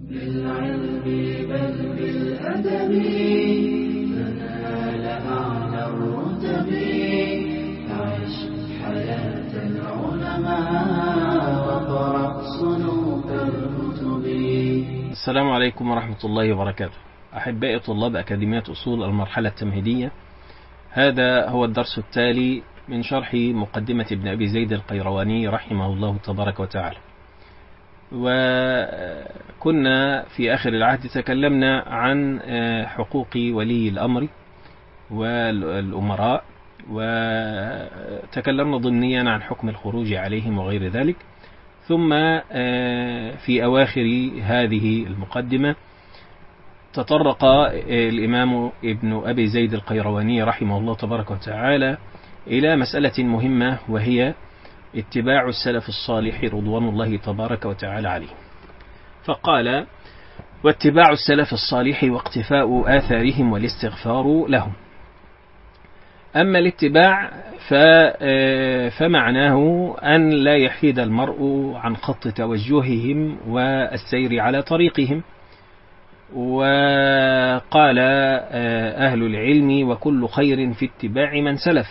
بالعلم بل بالأدب تنال أعلى الرتب. عش حياة العلماء وقرأ صنوف الكتب. السلام عليكم ورحمة الله وبركاته. أحبائي طلاب أكاديمية أصول المرحلة التمهيدية، هذا هو الدرس التالي من شرح مقدمة ابن أبي زيد القيرواني رحمه الله تبارك وتعالى. وكنا في آخر العهد تكلمنا عن حقوق ولي الأمر والأمراء، وتكلمنا ضمنيا عن حكم الخروج عليهم وغير ذلك. ثم في أواخر هذه المقدمة تطرق الإمام ابن أبي زيد القيرواني رحمه الله تبارك وتعالى إلى مسألة مهمة، وهي اتباع السلف الصالح رضوان الله تبارك وتعالى عليه. فقال: واتباع السلف الصالح واقتفاء آثارهم والاستغفار لهم. أما الاتباع فمعناه أن لا يحيد المرء عن خط توجههم والسير على طريقهم. وقال أهل العلم: وكل خير في اتباع من سلف.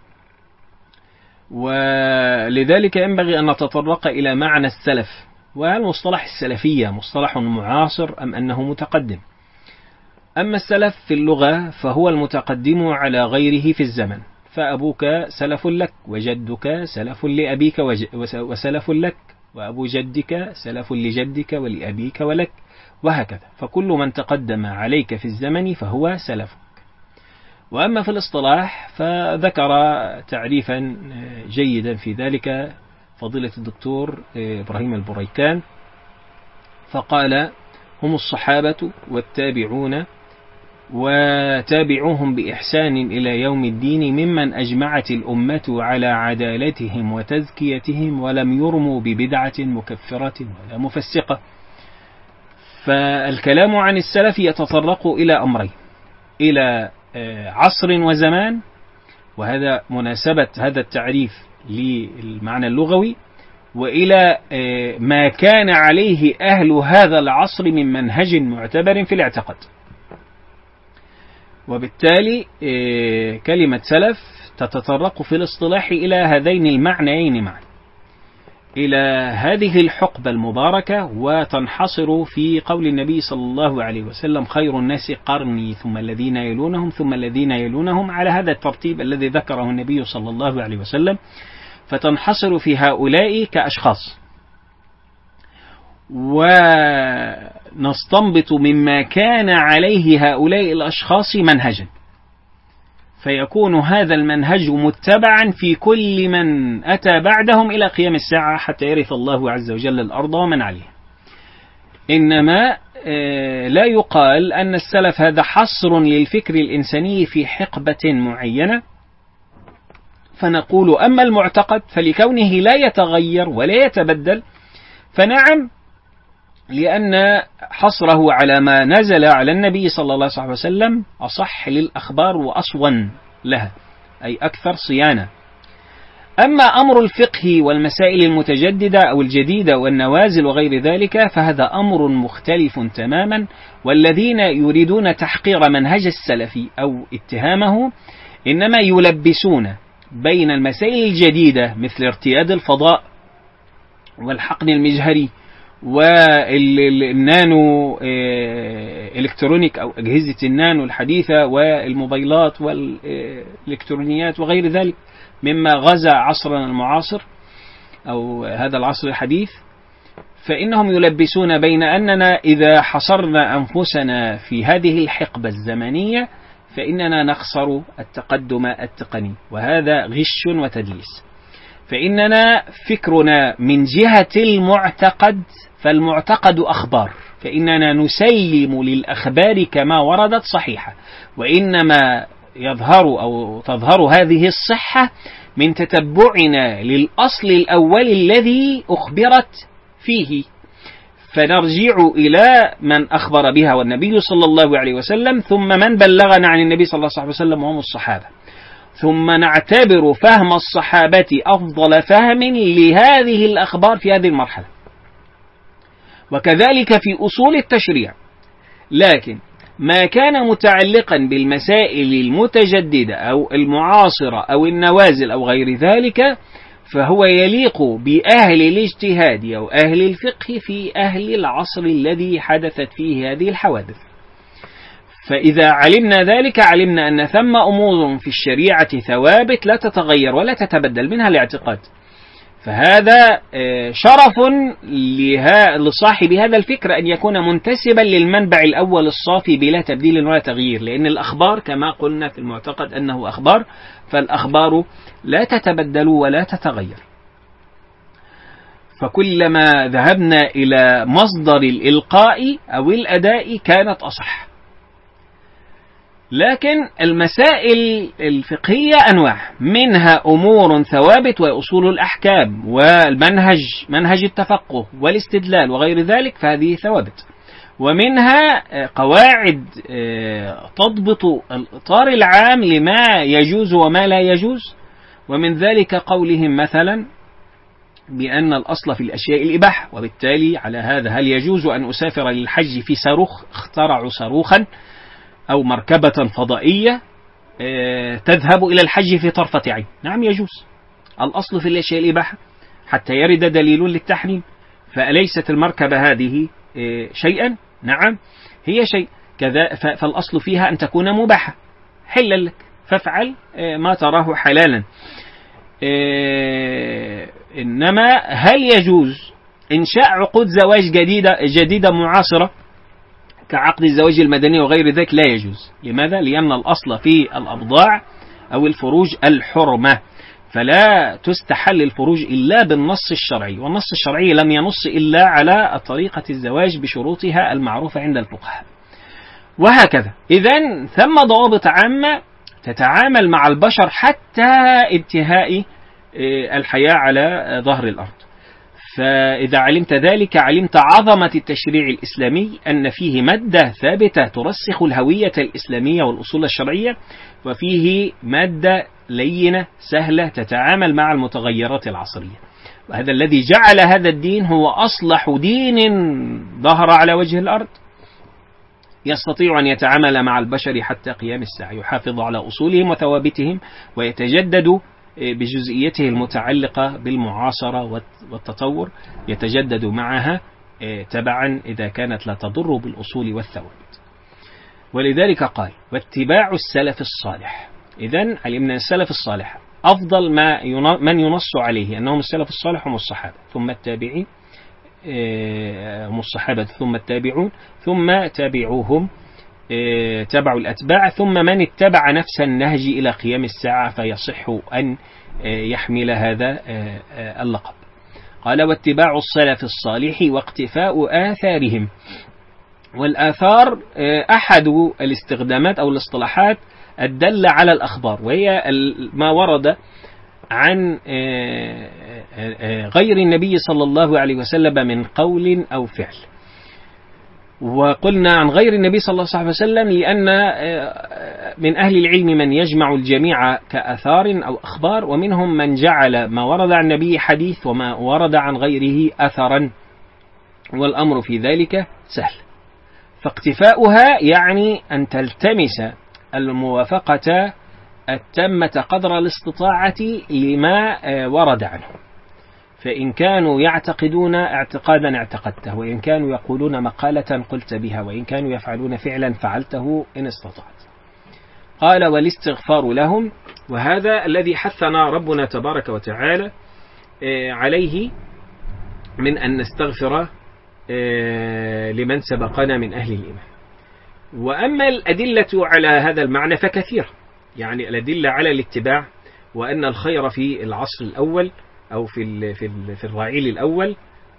ولذلك ينبغي أن نتطرق إلى معنى السلف، وهل مصطلح السلفية مصطلح معاصر أم أنه متقدم؟ أما السلف في اللغة فهو المتقدم على غيره في الزمن، فأبوك سلف لك، وجدك سلف لأبيك وسلف لك، وأبو جدك سلف لجدك ولأبيك ولك، وهكذا. فكل من تقدم عليك في الزمن فهو سلفك. وأما في الاصطلاح فذكر تعريفا جيدا في ذلك فضيلة الدكتور إبراهيم البريكان، فقال: هم الصحابة والتابعون وتابعوهم بإحسان إلى يوم الدين ممن أجمعت الأمة على عدالتهم وتزكيتهم ولم يرموا ببدعة مكفرة ولا مفسقة. فالكلام عن السلف يتطرق إلى أمرين: إلى عصر وزمان، وهذا مناسبة هذا التعريف للمعنى اللغوي، وإلى ما كان عليه أهل هذا العصر من منهج معتبر في الاعتقاد. وبالتالي كلمة سلف تتطرق في الاصطلاح إلى هذين المعنيين معا، إلى هذه الحقبة المباركة، وتنحصر في قول النبي صلى الله عليه وسلم: خير الناس قرني ثم الذين يلونهم ثم الذين يلونهم، على هذا الترتيب الذي ذكره النبي صلى الله عليه وسلم. فتنحصر في هؤلاء كأشخاص، ونستنبط مما كان عليه هؤلاء الأشخاص منهجا، فيكون هذا المنهج متبعا في كل من أتى بعدهم إلى قيام الساعة حتى يرث الله عز وجل الأرض ومن عليها. إنما لا يقال أن السلف هذا حصر للفكر الإنساني في حقبة معينة، فنقول أما المعتقد فلكونه لا يتغير ولا يتبدل فنعم، لأن حصره على ما نزل على النبي صلى الله عليه وسلم أصح للأخبار وأصون لها، أي أكثر صيانة. أما أمر الفقه والمسائل المتجددة أو الجديدة والنوازل وغير ذلك فهذا أمر مختلف تماما، والذين يريدون تحقير منهج السلف أو اتهامه إنما يلبسون بين المسائل الجديدة مثل ارتياد الفضاء والحقن المجهري والنانو إلكترونيك أو أجهزة النانو الحديثة والموبايلات والإلكترونيات وغير ذلك مما غزا عصرنا المعاصر أو هذا العصر الحديث. فإنهم يلبسون بين أننا إذا حصرنا أنفسنا في هذه الحقبة الزمنية فإننا نخسر التقدم التقني، وهذا غش وتدليس. فإننا فكرنا من جهة المعتقد، فالمعتقد أخبار، فإننا نسلم للأخبار كما وردت صحيحة، وإنما يظهر أو تظهر هذه الصحة من تتبعنا للأصل الأول الذي أخبرت فيه، فنرجع إلى من أخبر بها والنبي صلى الله عليه وسلم، ثم من بلغنا عن النبي صلى الله عليه وسلم وهم الصحابة، ثم نعتبر فهم الصحابة أفضل فهم لهذه الأخبار في هذه المرحلة. وكذلك في أصول التشريع. لكن ما كان متعلقا بالمسائل المتجددة أو المعاصرة أو النوازل أو غير ذلك فهو يليق بأهل الاجتهاد أو أهل الفقه في أهل العصر الذي حدثت فيه هذه الحوادث. فإذا علمنا ذلك علمنا أن ثم أمور في الشريعة ثوابت لا تتغير ولا تتبدل، منها الاعتقاد. فهذا شرف لصاحب هذا الفكر أن يكون منتسبا للمنبع الأول الصافي بلا تبديل ولا تغيير، لأن الأخبار كما قلنا في المعتقد أنه أخبار، فالأخبار لا تتبدل ولا تتغير. فكلما ذهبنا إلى مصدر الإلقاء أو الأداء كانت أصح. لكن المسائل الفقهية أنواع، منها أمور ثوابت وأصول الأحكام والمنهج، منهج التفقه والاستدلال وغير ذلك، فهذه ثوابت. ومنها قواعد تضبط الإطار العام لما يجوز وما لا يجوز، ومن ذلك قولهم مثلا بأن الأصل في الأشياء الإباحة، وبالتالي على هذا هل يجوز أن أسافر للحج في صاروخ؟ اخترعوا صاروخا أو مركبة فضائية تذهب إلى الحج في طرفة عين. نعم يجوز، الأصل في الأشياء الإباحة حتى يرد دليل للتحريم. فأليست المركبة هذه شيئا؟ نعم هي شيء كذا، فالأصل فيها أن تكون مباحة، حلا لك فافعل ما تراه حلالا. إنما هل يجوز إنشاء عقود زواج جديدة معاصرة كعقد الزواج المدني وغير ذلك؟ لا يجوز. لماذا؟ لأن الأصل في الأبضاع أو الفروج الحرمة، فلا تستحل الفروج إلا بالنص الشرعي، والنص الشرعي لم ينص إلا على طريقة الزواج بشروطها المعروفة عند الفقهاء. وهكذا. إذن ثم ضوابط عامة تتعامل مع البشر حتى انتهاء الحياة على ظهر الأرض. فإذا علمت ذلك علمت عظمة التشريع الإسلامي، أن فيه مادة ثابتة ترسخ الهوية الإسلامية والأصول الشرعية، وفيه مادة لينة سهلة تتعامل مع المتغيرات العصرية. وهذا الذي جعل هذا الدين هو أصلح دين ظهر على وجه الأرض، يستطيع أن يتعامل مع البشر حتى قيام الساعة، يحافظ على أصولهم وثوابتهم ويتجدد بجزئيته المتعلقة بالمعاصرة والتطور، يتجدد معها تبعا إذا كانت لا تضر بالأصول والثوابت. ولذلك قال واتباع السلف الصالح. إذن علمنا السلف الصالح أفضل من ينص عليه أنهم السلف الصالح هم الصحابة، ثم التابعين، هم الصحابة ثم التابعون، ثم تابعوهم تبعوا الأتباع، ثم من اتبع نفس النهج إلى قيام الساعة فيصح أن يحمل هذا اللقب. قال واتباع السلف الصالح واقتفاء آثارهم. والآثار أحد الاستخدامات أو الاصطلاحات الدل على الأخبار، وهي ما ورد عن غير النبي صلى الله عليه وسلم من قول أو فعل. وقلنا عن غير النبي صلى الله عليه وسلم لأن من أهل العلم من يجمع الجميع كأثار أو أخبار، ومنهم من جعل ما ورد عن النبي حديث وما ورد عن غيره أثرا، والأمر في ذلك سهل. فاقتفاؤها يعني أن تلتمس الموافقة التامة قدر الاستطاعة لما ورد عنه، فإن كانوا يعتقدون اعتقادا اعتقدته، وإن كانوا يقولون مقالة قلت بها، وإن كانوا يفعلون فعلا فعلته إن استطعت. قال والاستغفار لهم، وهذا الذي حثنا ربنا تبارك وتعالى عليه من أن نستغفر لمن سبقنا من أهل الإيمان. وأما الأدلة على هذا المعنى فكثير، يعني الأدلة على الاتباع، وأن الخير في العصر الأول أو في الرعيل الأول،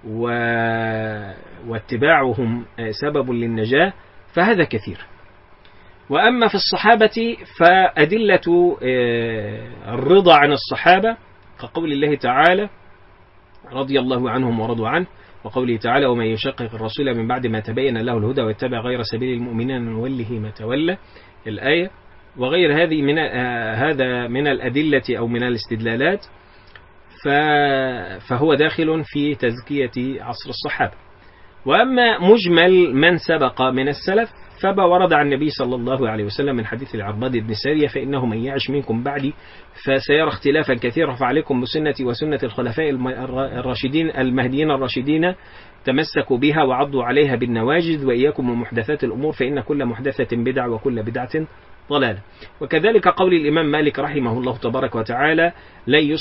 واتباعهم سبب للنجاة، فهذا كثير. وأما في الصحابة فأدلة الرضا عن الصحابة كقول الله تعالى رضي الله عنهم ورضوا عنه، وقوله تعالى ومن يشقق الرسول من بعد ما تبين له الهدى ويتبع غير سبيل المؤمنين نوله ما تولى، الآية. وغير هذه هذا من الأدلة أو من وأما مجمل من سبق من السلف فما ورد عن النبي صلى الله عليه وسلم من حديث العرباض بن سارية فإنه من يعش منكم بعدي فسيرى اختلافا كثيرا فعليكم بسنتي وسنة الخلفاء الراشدين المهديين الراشدين تمسكوا بها وعضوا عليها بالنواجذ وإياكم ومحدثات الأمور فإن كل محدثة بدع وكل بدعة ضلالة. وكذلك قول الإمام مالك رحمه الله تبارك وتعالى لن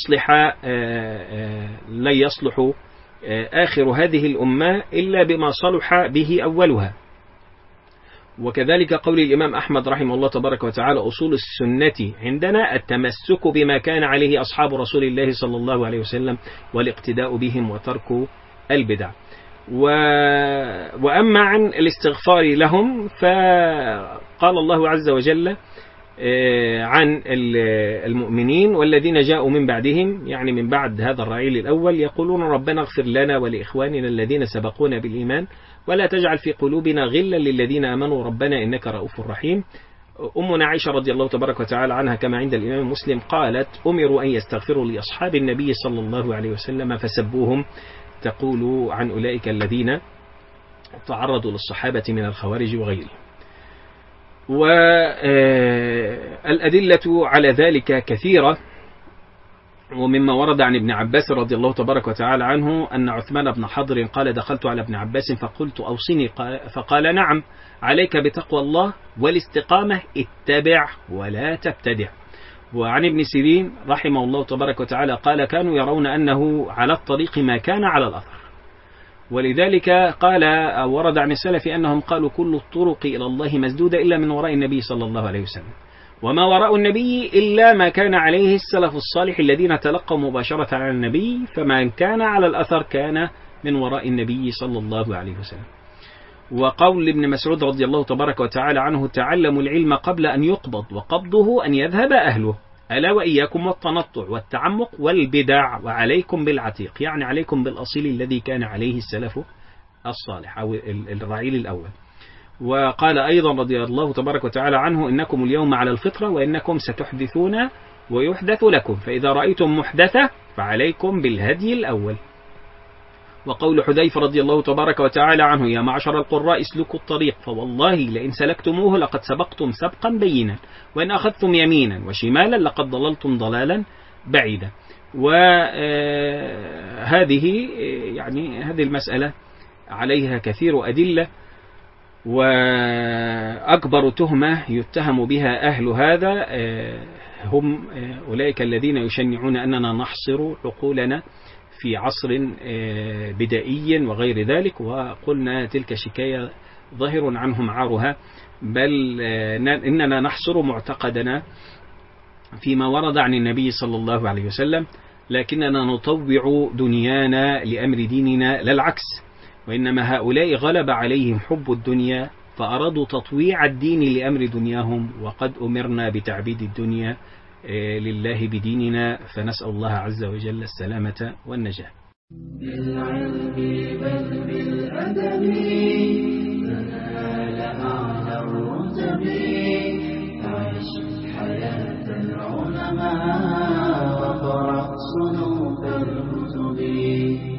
يصلح آخر هذه الأمة إلا بما صلح به أولها. وكذلك قول الإمام أحمد رحمه الله تبارك وتعالى أصول السنة عندنا التمسك بما كان عليه أصحاب رسول الله صلى الله عليه وسلم والاقتداء بهم وترك البدع. وأما عن الاستغفار لهم فقال الله عز وجل عن المؤمنين والذين جاءوا من بعدهم يعني من بعد هذا الرعيل الأول يقولون ربنا اغفر لنا ولإخواننا الذين سبقونا بالإيمان ولا تجعل في قلوبنا غلا للذين آمنوا ربنا إنك رؤوف رحيم. أمنا عائشة رضي الله تبارك وتعالى عنها كما عند الإمام مسلم قالت أمروا أن يستغفروا لأصحاب النبي صلى الله عليه وسلم فسبوهم تقول عن أولئك الذين تعرضوا للصحابة من الخوارج وغيرهم. والأدلة على ذلك كثيرة ومما ورد عن ابن عباس رضي الله تبارك وتعالى عنه أن عثمان بن حضر قال دخلت على ابن عباس فقلت أوصني فقال نعم عليك بتقوى الله والاستقامة اتبع ولا تبتدع. وعن ابن سيرين رحمه الله تبارك وتعالى قال كانوا يرون أنه على الطريق ما كان على الأثر ولذلك قال ورد عن السلف أنهم قالوا كل الطرق إلى الله مسدودة إلا من وراء النبي صلى الله عليه وسلم وما وراء النبي إلا ما كان عليه السلف الصالح الذين تلقوا مباشرة عن النبي فما كان على الأثر كان من وراء النبي صلى الله عليه وسلم. وقول ابن مسعود رضي الله تبارك وتعالى عنه تعلموا العلم قبل أن يقبض وقبضه أن يذهب أهله ألا وإياكم والتنطع والتعمق والبدع وعليكم بالعتيق يعني عليكم بالأصيل الذي كان عليه السلف الصالح أو الرعيل الأول. وقال أيضا رضي الله تبارك وتعالى عنه إنكم اليوم على الفطرة وإنكم ستحدثون ويحدث لكم فإذا رأيتم محدثة فعليكم بالهدي الأول. وقول حذيفة رضي الله تبارك وتعالى عنه يا معشر القراء اسلكوا الطريق فوالله لئن سلكتموه لقد سبقتم سبقا بينا وإن أخذتم يمينا وشمالا لقد ضللتم ضلالا بعيدا. وهذه يعني هذه المسألة عليها كثير أدلة وأكبر تهمة يتهم بها أهل هذا هم أولئك الذين يشنعون أننا نحصر عقولنا في عصر بدائي وغير ذلك وقلنا تلك شكاية ظاهر عنهم عارها بل إننا نحصر معتقدنا فيما ورد عن النبي صلى الله عليه وسلم لكننا نطوع دنيانا لأمر ديننا لا العكس وإنما هؤلاء غلب عليهم حب الدنيا فأرادوا تطويع الدين لأمر دنياهم وقد أمرنا بتعبيد الدنيا لله بديننا فنسأل الله عز وجل السلامة والنجاة. بالعلم بل بالأدب